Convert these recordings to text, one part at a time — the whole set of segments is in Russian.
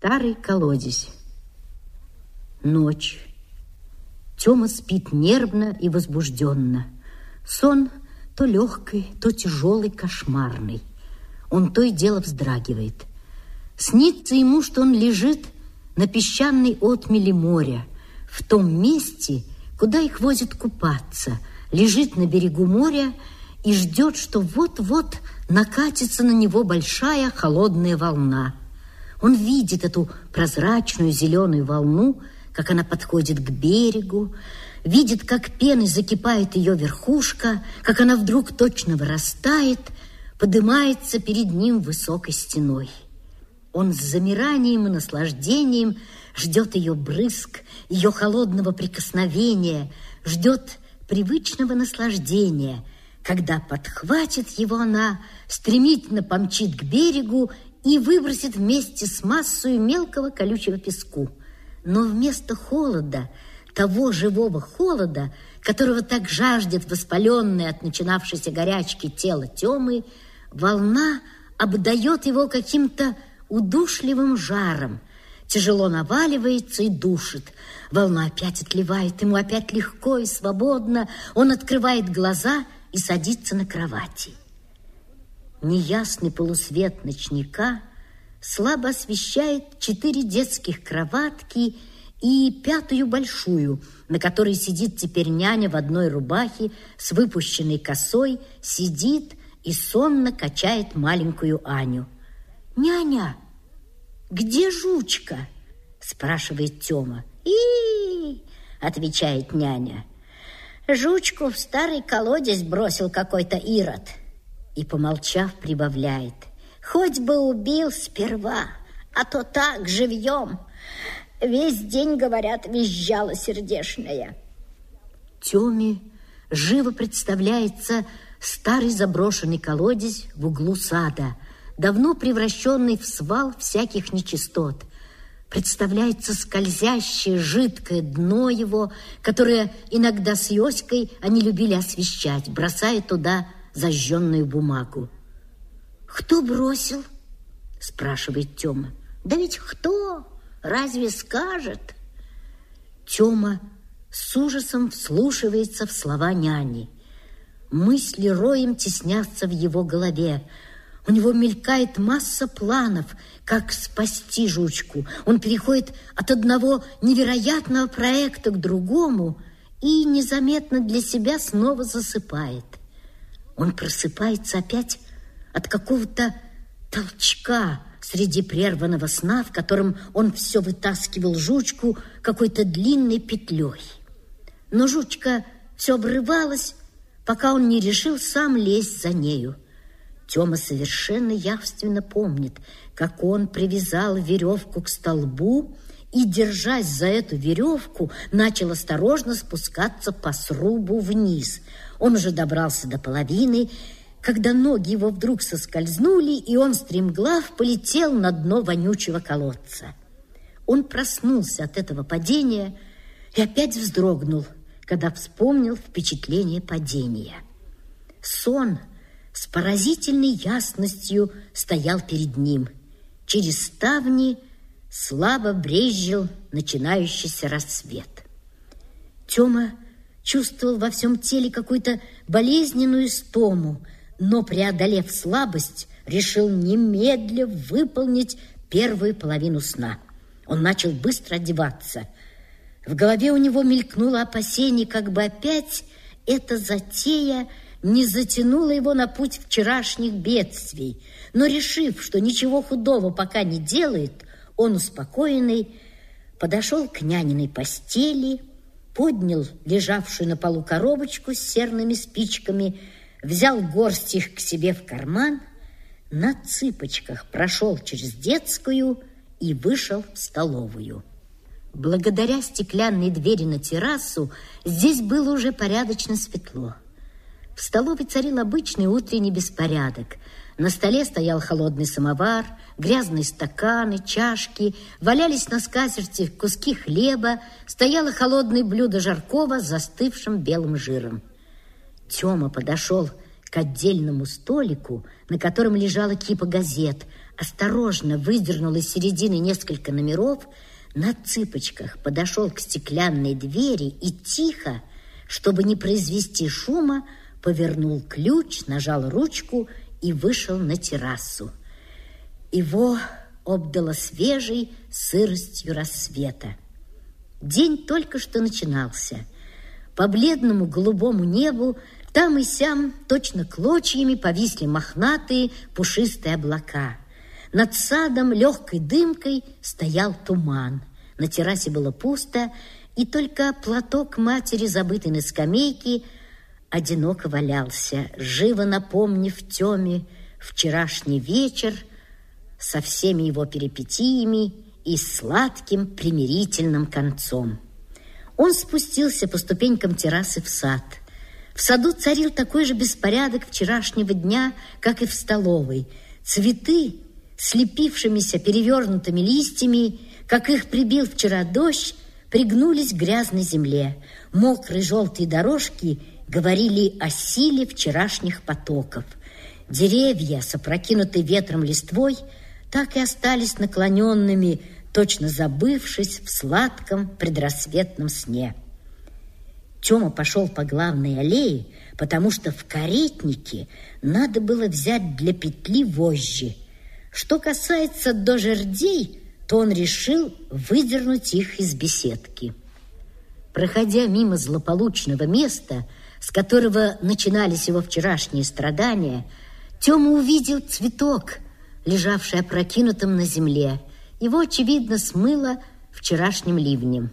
Старый колодец. Ночь. Тёма спит нервно и возбужденно. Сон то легкий, то тяжелый, кошмарный. Он то и дело вздрагивает. Снится ему, что он лежит на песчаной отмели моря, в том месте, куда их возят купаться, лежит на берегу моря и ждет, что вот-вот накатится на него большая холодная волна. Он видит эту прозрачную зеленую волну, как она подходит к берегу, видит, как пеной закипает ее верхушка, как она вдруг точно вырастает, поднимается перед ним высокой стеной. Он с замиранием и наслаждением ждет ее брызг, ее холодного прикосновения, ждет привычного наслаждения, когда подхватит его она, стремительно помчит к берегу и выбросит вместе с массой мелкого колючего песку. Но вместо холода, того живого холода, которого так жаждет воспаленное от начинавшейся горячки тело Тёмы, волна обдает его каким-то удушливым жаром, тяжело наваливается и душит. Волна опять отливает, ему опять легко и свободно. Он открывает глаза и садится на кровати. Неясный полусвет ночника слабо освещает 4 детских кроватки и 5-ю большую, на которой сидит теперь няня в одной рубахе с выпущенной косой, сидит и сонно качает маленькую Аню. «Няня, где жучка?» – спрашивает Тёма. «И-и-и!» – отвечает няня. «Жучку в старый колодец бросил какой-то ирод». И, помолчав, прибавляет: «Хоть бы убил сперва, а то так живьем. Весь день, говорят, визжала сердешная». Тёме живо представляется старый заброшенный колодец в углу сада, давно превращенный в свал всяких нечистот. Представляется скользящее жидкое дно его, которое иногда с Йоськой они любили освещать, бросая туда зажженную бумагу. «Кто бросил?» – спрашивает Тёма. «Да ведь кто? Разве скажет?» Тёма с ужасом вслушивается в слова няни. Мысли роем теснятся в его голове. У него мелькает масса планов, как спасти жучку. Он переходит от одного невероятного проекта к другому и незаметно для себя снова засыпает. Он просыпается опять от какого-то толчка среди прерванного сна, в котором он все вытаскивал жучку какой-то длинной петлей. Но жучка все обрывалась, пока он не решил сам лезть за нею. Тёма совершенно явственно помнит, как он привязал веревку к столбу и, держась за эту веревку, начал осторожно спускаться по срубу вниз. Он уже добрался до половины, когда ноги его вдруг соскользнули, и он стремглав полетел на дно вонючего колодца. Он проснулся от этого падения и опять вздрогнул, когда вспомнил впечатление падения. Сон с поразительной ясностью стоял перед ним. Через ставни слабо брезжил начинающийся рассвет. Тёма чувствовал во всем теле какую-то болезненную истому, но, преодолев слабость, решил немедля выполнить первую половину сна. Он начал быстро одеваться. В голове у него мелькнуло опасение, как бы опять эта затея не затянула его на путь вчерашних бедствий. Но, решив, что ничего худого пока не делает, он, успокоенный, подошел к няниной постели, поднял лежавшую на полу коробочку с серными спичками, взял горсть их к себе в карман, на цыпочках прошел через детскую и вышел в столовую. Благодаря стеклянной двери на террасу здесь было уже порядочно светло. В столовой царил обычный утренний беспорядок. На столе стоял холодный самовар, грязные стаканы, чашки, валялись на скатерти куски хлеба, стояло холодное блюдо жаркого с застывшим белым жиром. Тёма подошел к отдельному столику, на котором лежала кипа газет, осторожно выдернул из середины несколько номеров, на цыпочках подошел к стеклянной двери и тихо, чтобы не произвести шума, повернул ключ, нажал ручку и вышел на террасу. Его обдало свежей сыростью рассвета. День только что начинался. По бледному голубому небу там и сям точно клочьями повисли мохнатые пушистые облака. Над садом легкой дымкой стоял туман. На террасе было пусто, и только платок матери, забытый на скамейке, одиноко валялся, живо напомнив Теме вчерашний вечер со всеми его перипетиями и сладким примирительным концом. Он спустился по ступенькам террасы в сад. В саду царил такой же беспорядок вчерашнего дня, как и в столовой. Цветы, слепившимися перевернутыми листьями, как их прибил вчера дождь, пригнулись к грязной земле. Мокрые желтые дорожки говорили о силе вчерашних потоков. Деревья с опрокинутой ветром листвой так и остались наклоненными, точно забывшись в сладком предрассветном сне. Тёма пошел по главной аллее, потому что в каретнике надо было взять для петли вожжи. Что касается до жердей, то он решил выдернуть их из беседки. Проходя мимо злополучного места, с которого начинались его вчерашние страдания, Тёма увидел цветок, лежавший опрокинутым на земле. Его, очевидно, смыло вчерашним ливнем.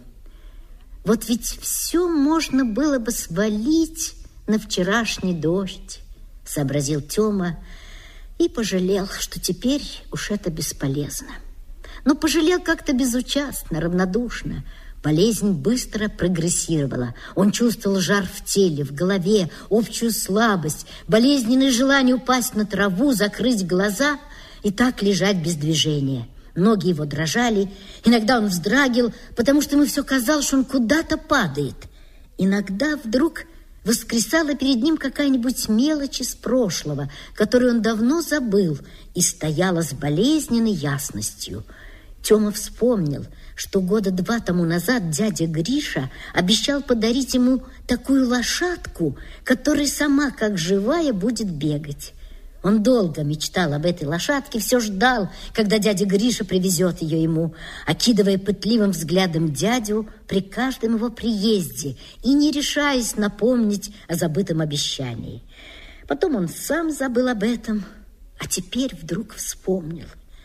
Вот ведь все можно было бы свалить на вчерашний дождь, сообразил Тёма и пожалел, что теперь уж это бесполезно. Но пожалел как-то безучастно, равнодушно. Болезнь быстро прогрессировала. Он чувствовал жар в теле, в голове, общую слабость, болезненное желание упасть на траву, закрыть глаза и так лежать без движения. Ноги его дрожали, иногда он вздрагивал, потому что ему все казалось, что он куда-то падает. Иногда вдруг воскресала перед ним какая-нибудь мелочь из прошлого, которую он давно забыл, и стояла с болезненной ясностью. Тёма вспомнил, что 2 года тому назад дядя Гриша обещал подарить ему такую лошадку, которая сама, как живая, будет бегать. Он долго мечтал об этой лошадке, все ждал, когда дядя Гриша привезет ее ему, окидывая пытливым взглядом дядю при каждом его приезде и не решаясь напомнить о забытом обещании. Потом он сам забыл об этом, а теперь вдруг вспомнил.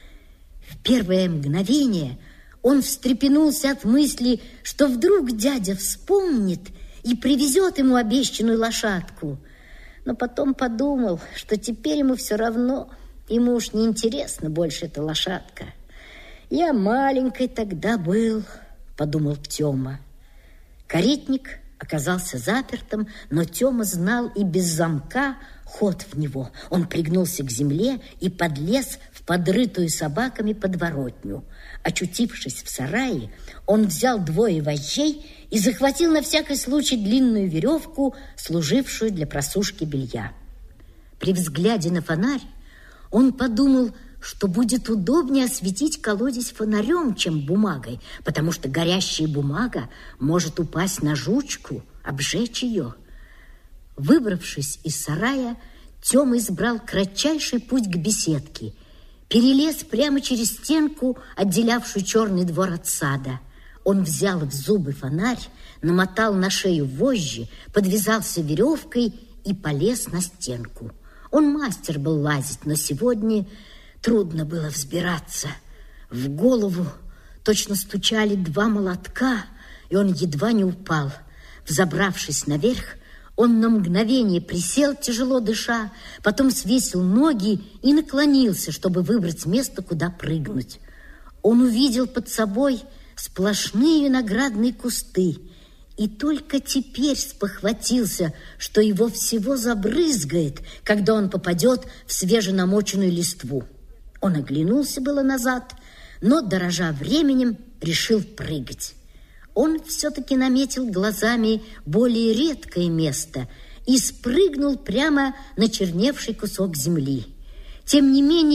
В первое мгновение он встрепенулся от мысли, что вдруг дядя вспомнит и привезет ему обещанную лошадку. Но потом подумал, что теперь ему все равно, ему уж не интересна больше эта лошадка. «Я маленький тогда был», — подумал Тёма. Каретник оказался запертым, но Тёма знал и без замка ход в него. Он пригнулся к земле и подлез в подрытую собаками подворотню. Очутившись в сарае, он взял 2 вожжей и захватил на всякий случай длинную веревку, служившую для просушки белья. При взгляде на фонарь он подумал, что будет удобнее осветить колодец фонарем, чем бумагой, потому что горящая бумага может упасть на жучку, обжечь ее. Выбравшись из сарая, Тёма избрал кратчайший путь к беседке, перелез прямо через стенку, отделявшую черный двор от сада. Он взял в зубы фонарь, намотал на шею вожжи, подвязался веревкой и полез на стенку. Он мастер был лазить, но сегодня трудно было взбираться. В голову точно стучали 2 молотка, и он едва не упал. Взобравшись наверх, он на мгновение присел, тяжело дыша, потом свесил ноги и наклонился, чтобы выбрать место, куда прыгнуть. Он увидел под собой сплошные виноградные кусты и только теперь спохватился, что его всего забрызгает, когда он попадет в свеженамоченную листву. Он оглянулся было назад, но, дорожа временем, решил прыгать. Он все-таки наметил глазами более редкое место и спрыгнул прямо на черневший кусок земли. Тем не менее,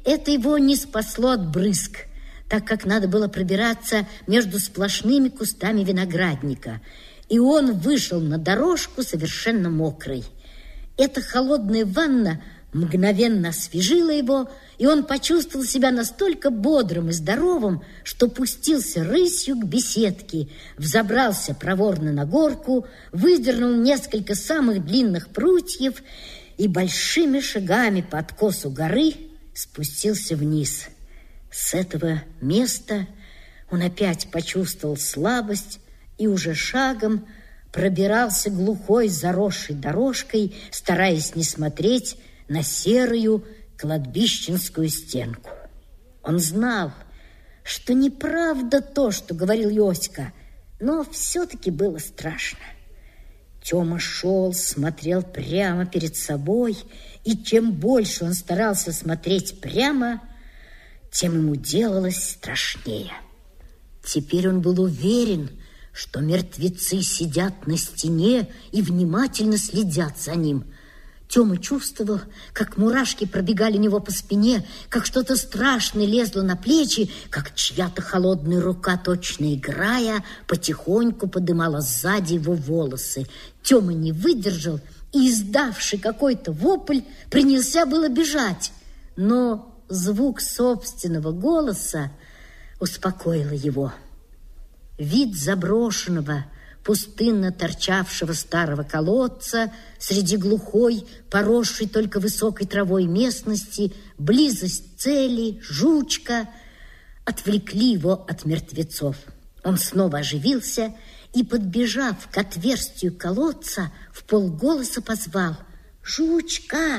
Это его не спасло от брызг, так как надо было пробираться между сплошными кустами виноградника, и он вышел на дорожку совершенно мокрый. Эта холодная ванна мгновенно освежила его, и он почувствовал себя настолько бодрым и здоровым, что пустился рысью к беседке, взобрался проворно на горку, выдернул несколько самых длинных прутьев и большими шагами по откосу горы спустился вниз. С этого места он опять почувствовал слабость и уже шагом пробирался глухой заросшей дорожкой, стараясь не смотреть на серую кладбищенскую стенку. Он знал, что неправда то, что говорил Йоська, но все-таки было страшно. Тёма шел, смотрел прямо перед собой, и чем больше он старался смотреть прямо, тем ему делалось страшнее. Теперь он был уверен, что мертвецы сидят на стене и внимательно следят за ним. Тёма чувствовал, как мурашки пробегали у него по спине, как что-то страшное лезло на плечи, как чья-то холодная рука, точно играя, потихоньку подымала сзади его волосы. Тёма не выдержал и, издавший какой-то вопль, принялся было бежать, но звук собственного голоса успокоил его. Вид заброшенного, пустынно торчавшего старого колодца среди глухой, поросшей только высокой травой местности, близость цели, жучка отвлекли его от мертвецов. Он снова оживился и, подбежав к отверстию колодца, вполголоса позвал: «Жучка!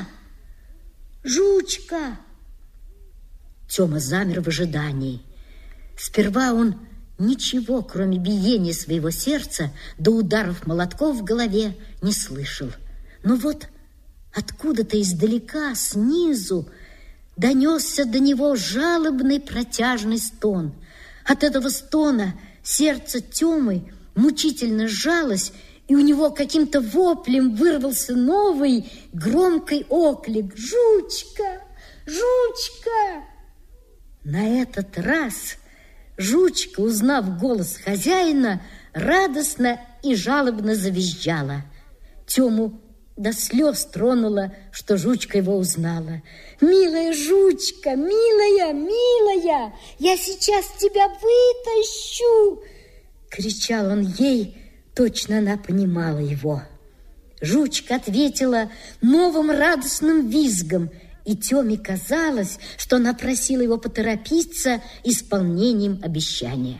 Жучка!» Тёма замер в ожидании. Сперва он ничего, кроме биения своего сердца до ударов молотков в голове, не слышал. Но вот откуда-то издалека, снизу, донесся до него жалобный протяжный стон. От этого стона сердце Тёмы мучительно сжалось, и у него каким-то воплем вырвался новый громкий оклик: «Жучка! Жучка!» На этот раз жучка, узнав голос хозяина, радостно и жалобно завизжала. Тёму до слез тронуло, что жучка его узнала. «Милая жучка, милая, милая, я сейчас тебя вытащу!» Кричал он ей, точно она понимала его. Жучка ответила новым радостным визгом, и Тёме казалось, что она просила его поторопиться исполнением обещания.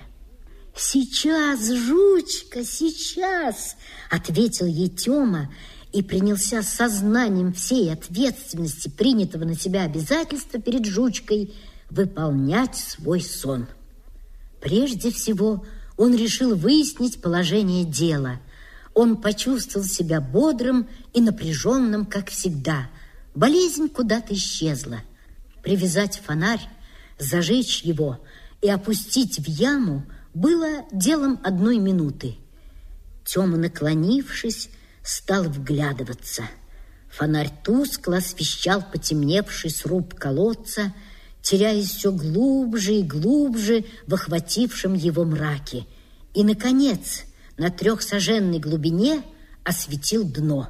«Сейчас, жучка, сейчас!» — ответил ей Тёма и принялся с сознанием всей ответственности принятого на себя обязательства перед жучкой выполнять свой сон. Прежде всего он решил выяснить положение дела. Он почувствовал себя бодрым и напряженным, как всегда. Болезнь куда-то исчезла. Привязать фонарь, зажечь его и опустить в яму было делом 1 минуты. Тёма, наклонившись, стал вглядываться. Фонарь тускло освещал потемневший сруб колодца, теряясь все глубже и глубже в охватившем его мраке. И, наконец, на 3-саженной глубине осветил дно.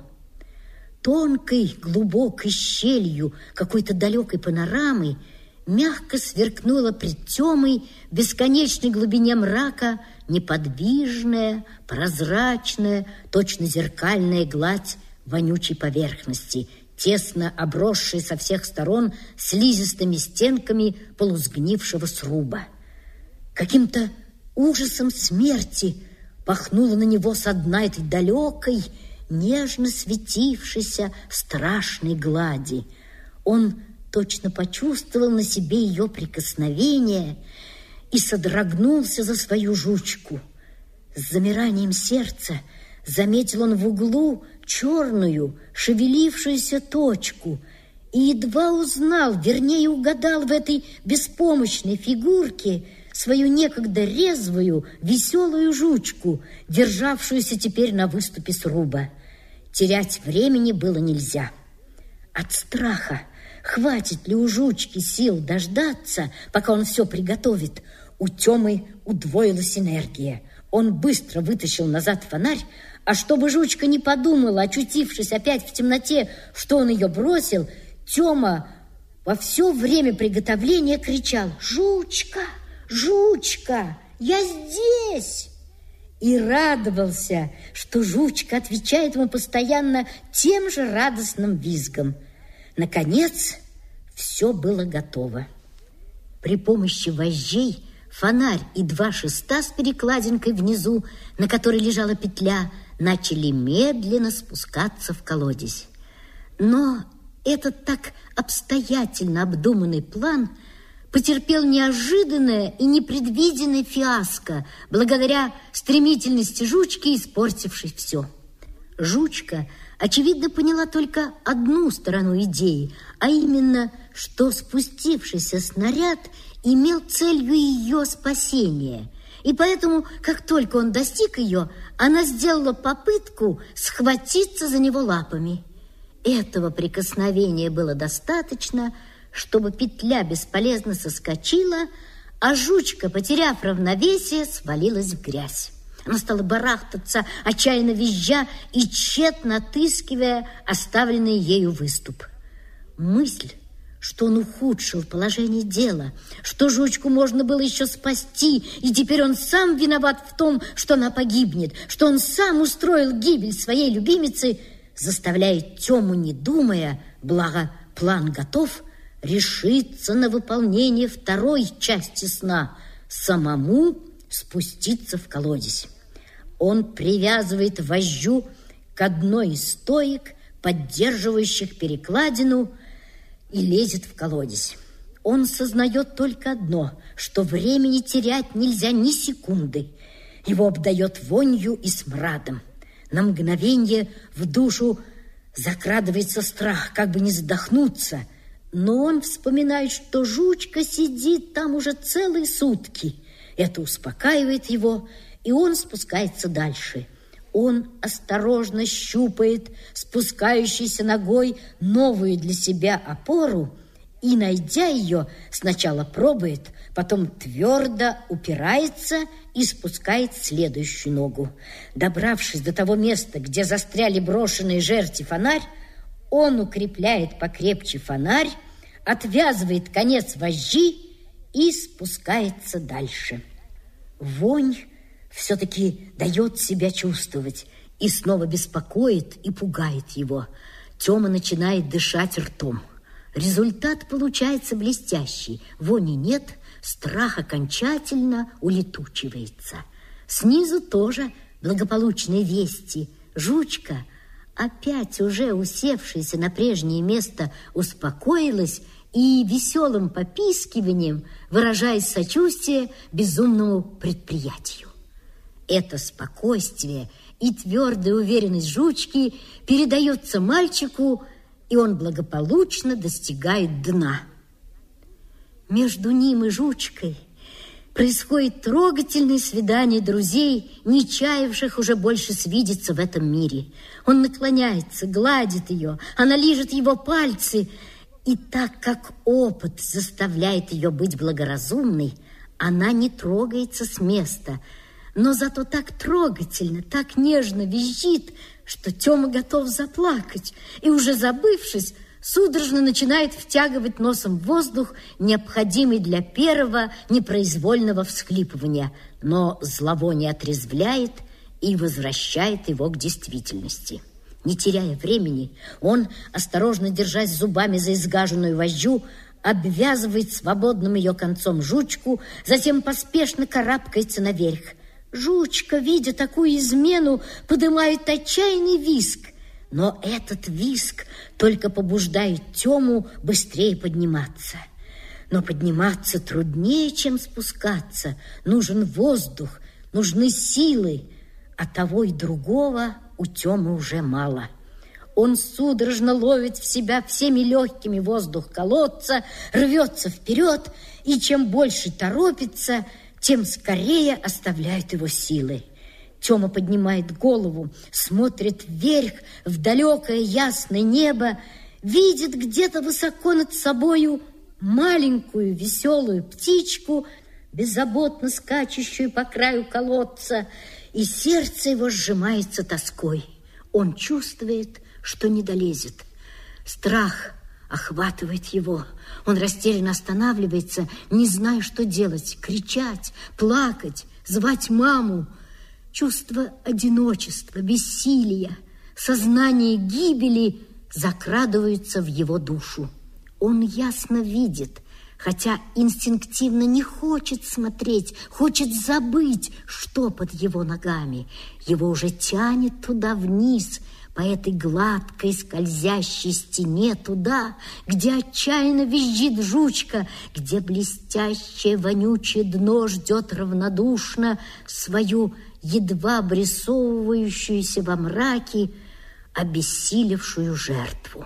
Тонкой, глубокой щелью какой-то далекой панорамы мягко сверкнула пред Тёмой в бесконечной глубине мрака неподвижная, прозрачная, точно зеркальная гладь вонючей поверхности, тесно обросшая со всех сторон слизистыми стенками полусгнившего сруба. Каким-то ужасом смерти пахнуло на него со дна этой далекой, нежно светившейся страшной глади. Он точно почувствовал на себе ее прикосновение и содрогнулся за свою жучку. С замиранием сердца заметил он в углу черную, шевелившуюся точку и едва узнал, вернее угадал в этой беспомощной фигурке свою некогда резвую, веселую жучку, державшуюся теперь на выступе сруба. Терять времени было нельзя. От страха, Хватит ли у жучки сил дождаться, пока он все приготовит? У Темы удвоилась энергия. Он быстро вытащил назад фонарь, а чтобы жучка не подумала, очутившись опять в темноте, что он ее бросил, Тема во все время приготовления кричал: «Жучка! Жучка! Я здесь!» И радовался, что жучка отвечает ему постоянно тем же радостным визгом. Наконец, все было готово. При помощи вожжей фонарь и 2 шеста с перекладинкой внизу, на которой лежала петля, начали медленно спускаться в колодец. Но этот так обстоятельно обдуманный план потерпел неожиданное и непредвиденное фиаско благодаря стремительности жучки, испортившей все. Жучка, очевидно, поняла только одну сторону идеи, а именно, что спустившийся снаряд имел целью ее спасения. И поэтому, как только он достиг ее, она сделала попытку схватиться за него лапами. Этого прикосновения было достаточно, чтобы петля бесполезно соскочила, а жучка, потеряв равновесие, свалилась в грязь. Она стала барахтаться, отчаянно визжа и тщетно отыскивая оставленный ею выступ. Мысль, что он ухудшил положение дела, что жучку можно было еще спасти, и теперь он сам виноват в том, что она погибнет, что он сам устроил гибель своей любимицы, заставляет Тему, не думая, благо план готов, решиться на выполнение 2-й части сна, самому спуститься в колодец. Он привязывает вожжу к одной из стоек, поддерживающих перекладину, и лезет в колодец. Он сознает только одно, что времени терять нельзя ни секунды. Его обдает вонью и смрадом. На мгновение в душу закрадывается страх, как бы не задохнуться, но он вспоминает, что жучка сидит там уже целые сутки. Это успокаивает его, и он спускается дальше. Он осторожно щупает спускающейся ногой новую для себя опору и, найдя ее, сначала пробует, потом твердо упирается и спускает следующую ногу. Добравшись до того места, где застряли брошенные жерти фонарь, он укрепляет покрепче фонарь, отвязывает конец вожжи и спускается дальше. Вонь все-таки дает себя чувствовать и снова беспокоит и пугает его. Тема начинает дышать ртом. Результат получается блестящий. Вони нет, страх окончательно улетучивается. Снизу тоже благополучные вести. Жучка, опять уже усевшаяся на прежнее место, успокоилась и веселым попискиванием выражает сочувствие безумному предприятию. Это спокойствие и твердая уверенность жучки передается мальчику, и он благополучно достигает дна. Между ним и жучкой происходит трогательное свидание друзей, не чаявших уже больше свидеться в этом мире. Он наклоняется, гладит ее, она лижет его пальцы, и так как опыт заставляет ее быть благоразумной, она не трогается с места, но зато так трогательно, так нежно визжит, что Тема готов заплакать, и уже забывшись, судорожно начинает втягивать носом воздух, необходимый для первого непроизвольного всхлипывания, но зловоние отрезвляет и возвращает его к действительности. Не теряя времени, он, осторожно держась зубами за изгаженную вожжу, обвязывает свободным ее концом жучку, затем поспешно карабкается наверх. Жучка, видя такую измену, поднимает отчаянный визг, но этот визг только побуждает Тему быстрее подниматься. Но подниматься труднее, чем спускаться. Нужен воздух, нужны силы, а того и другого у Темы уже мало. Он судорожно ловит в себя всеми легкими воздух колодца, рвется вперед, и чем больше торопится, тем скорее оставляют его силы. Тема поднимает голову, смотрит вверх в далекое ясное небо видит где-то высоко над собою маленькую веселую птичку, беззаботно скачущую по краю колодца, и сердце его сжимается тоской. Он чувствует, что не долезет. Страх охватывает его. Он растерянно останавливается, не зная, что делать: кричать, плакать, звать маму. Чувство одиночества, бессилия, сознание гибели закрадываются в его душу. Он ясно видит, хотя инстинктивно не хочет смотреть, хочет забыть, что под его ногами. Его уже тянет туда вниз, по этой гладкой скользящей стене, туда, где отчаянно визжит жучка, где блестящее вонючее дно ждет равнодушно свою едва обрисовывающуюся во мраке обессилевшую жертву.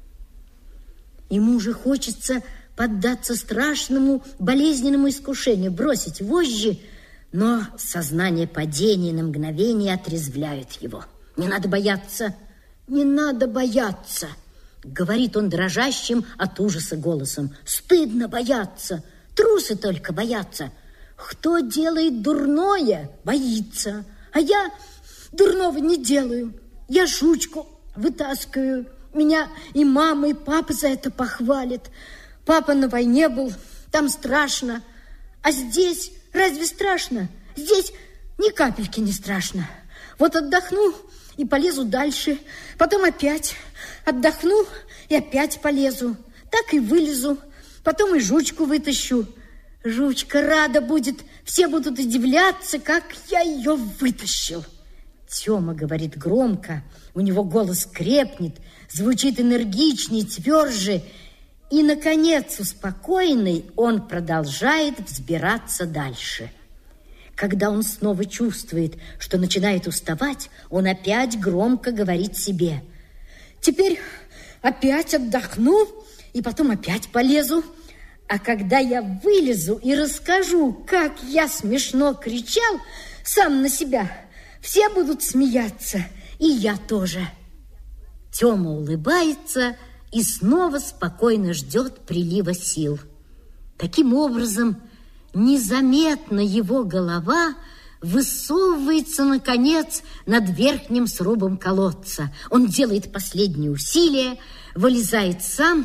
Ему уже хочется поддаться страшному болезненному искушению, бросить вожжи, но сознание падения на мгновение отрезвляет его. «Не надо бояться, не надо бояться», — говорит он дрожащим от ужаса голосом. «Стыдно бояться, трусы только боятся. Кто делает дурное, боится, а я дурного не делаю. Я жучку вытаскиваю, меня и мама, и папа за это похвалят. Папа на войне был, там страшно, а здесь разве страшно? Здесь ни капельки не страшно. Вот отдохну и полезу дальше, потом опять отдохну и опять полезу. Так и вылезу, потом и жучку вытащу. Жучка рада будет, все будут удивляться, как я ее вытащил». Тёма говорит громко, у него голос крепнет, звучит энергичнее, тверже, и, наконец, успокоенный, он продолжает взбираться дальше. Когда он снова чувствует, что начинает уставать, он опять громко говорит себе: «Теперь опять отдохну и потом опять полезу. А когда я вылезу и расскажу, как я смешно кричал сам на себя, все будут смеяться, и я тоже». Тёма улыбается и снова спокойно ждет прилива сил. Таким образом, незаметно его голова высовывается, наконец, над верхним срубом колодца. Он делает последние усилия, вылезает сам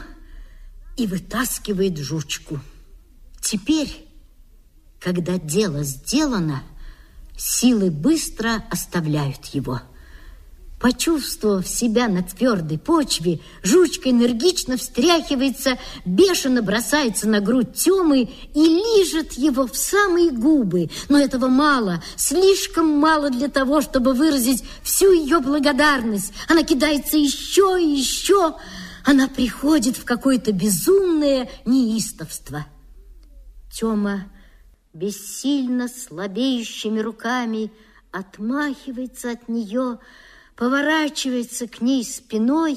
и вытаскивает жучку. Теперь, когда дело сделано, силы быстро оставляют его. Почувствовав себя на твердой почве, жучка энергично встряхивается, бешено бросается на грудь Тёмы и лижет его в самые губы. Но этого мало, слишком мало для того, чтобы выразить всю ее благодарность. Она кидается еще и еще. Она приходит в какое-то безумное неистовство. Тёма бессильно слабеющими руками отмахивается от нее, поворачивается к ней спиной,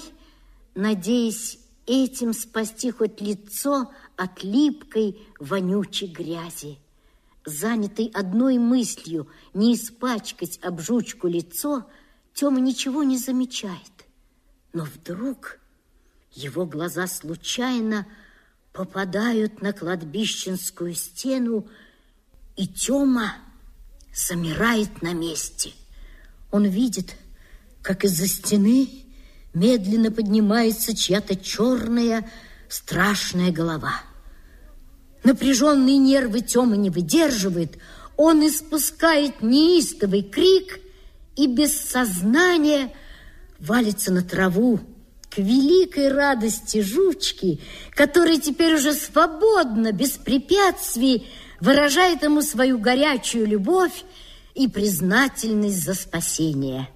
надеясь этим спасти хоть лицо от липкой, вонючей грязи. Занятый одной мыслью не испачкать об жучку лицо, Тёма ничего не замечает. Но вдруг его глаза случайно попадают на кладбищенскую стену, и Тёма замирает на месте. Он видит, как из-за стены медленно поднимается чья-то черная, страшная голова. Напряженные нервы Тёмы не выдерживают, он испускает неистовый крик и без сознания валится на траву, к великой радости жучки, который теперь уже свободно, без препятствий, выражает ему свою горячую любовь и признательность за спасение.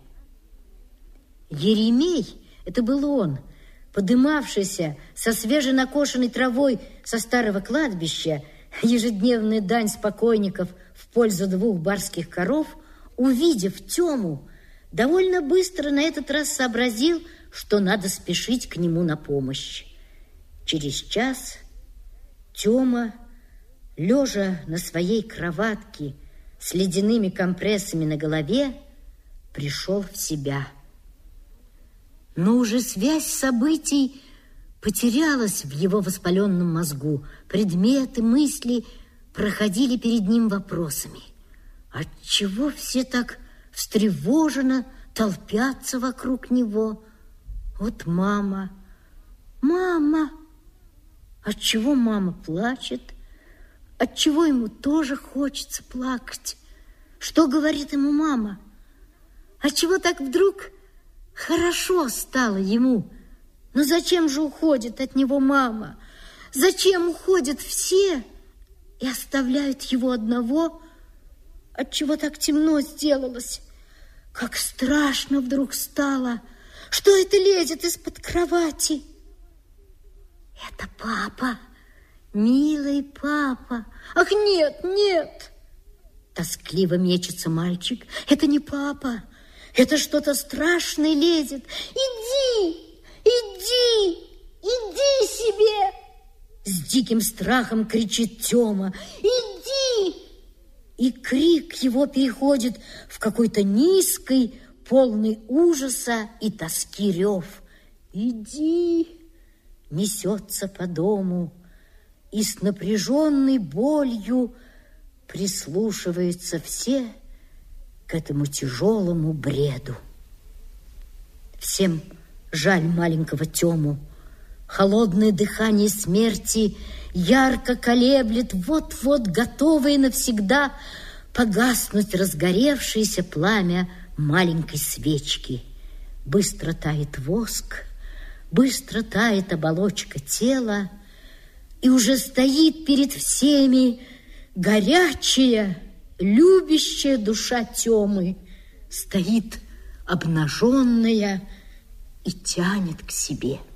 Еремей, это был он, подымавшийся со свеженакошенной травой со старого кладбища, ежедневная дань спокойников в пользу 2 барских коров, увидев Тёму, довольно быстро на этот раз сообразил, что надо спешить к нему на помощь. Через час Тёма, лежа на своей кроватке с ледяными компрессами на голове, пришел в себя. Но уже связь событий потерялось в его воспаленном мозгу. Предметы, мысли проходили перед ним вопросами. Отчего все так встревоженно толпятся вокруг него? Вот мама. Мама! Отчего мама плачет? Отчего ему тоже хочется плакать? Что говорит ему мама? Отчего так вдруг хорошо стало ему? Но зачем же уходит от него мама? Зачем уходят все и оставляют его одного? Отчего так темно сделалось? Как страшно вдруг стало! Что это лезет из-под кровати? Это папа, милый папа. Ах, нет, нет! Тоскливо мечется мальчик. Это не папа, это что-то страшное лезет. Иди, иди, иди себе! С диким страхом кричит Тёма. Иди! И крик его переходит в какой-то низкий, полный ужаса и тоски рев. Иди! Несется по дому и с напряженной болью прислушиваются все к этому тяжелому бреду. Всем жаль маленького Тему. Холодное дыхание смерти ярко колеблет вот-вот готовое навсегда погаснуть разгоревшееся пламя маленькой свечки. Быстро тает воск, быстро тает оболочка тела, и уже стоит перед всеми горячая, любящая душа Темы, стоит обнаженная и тянет к себе.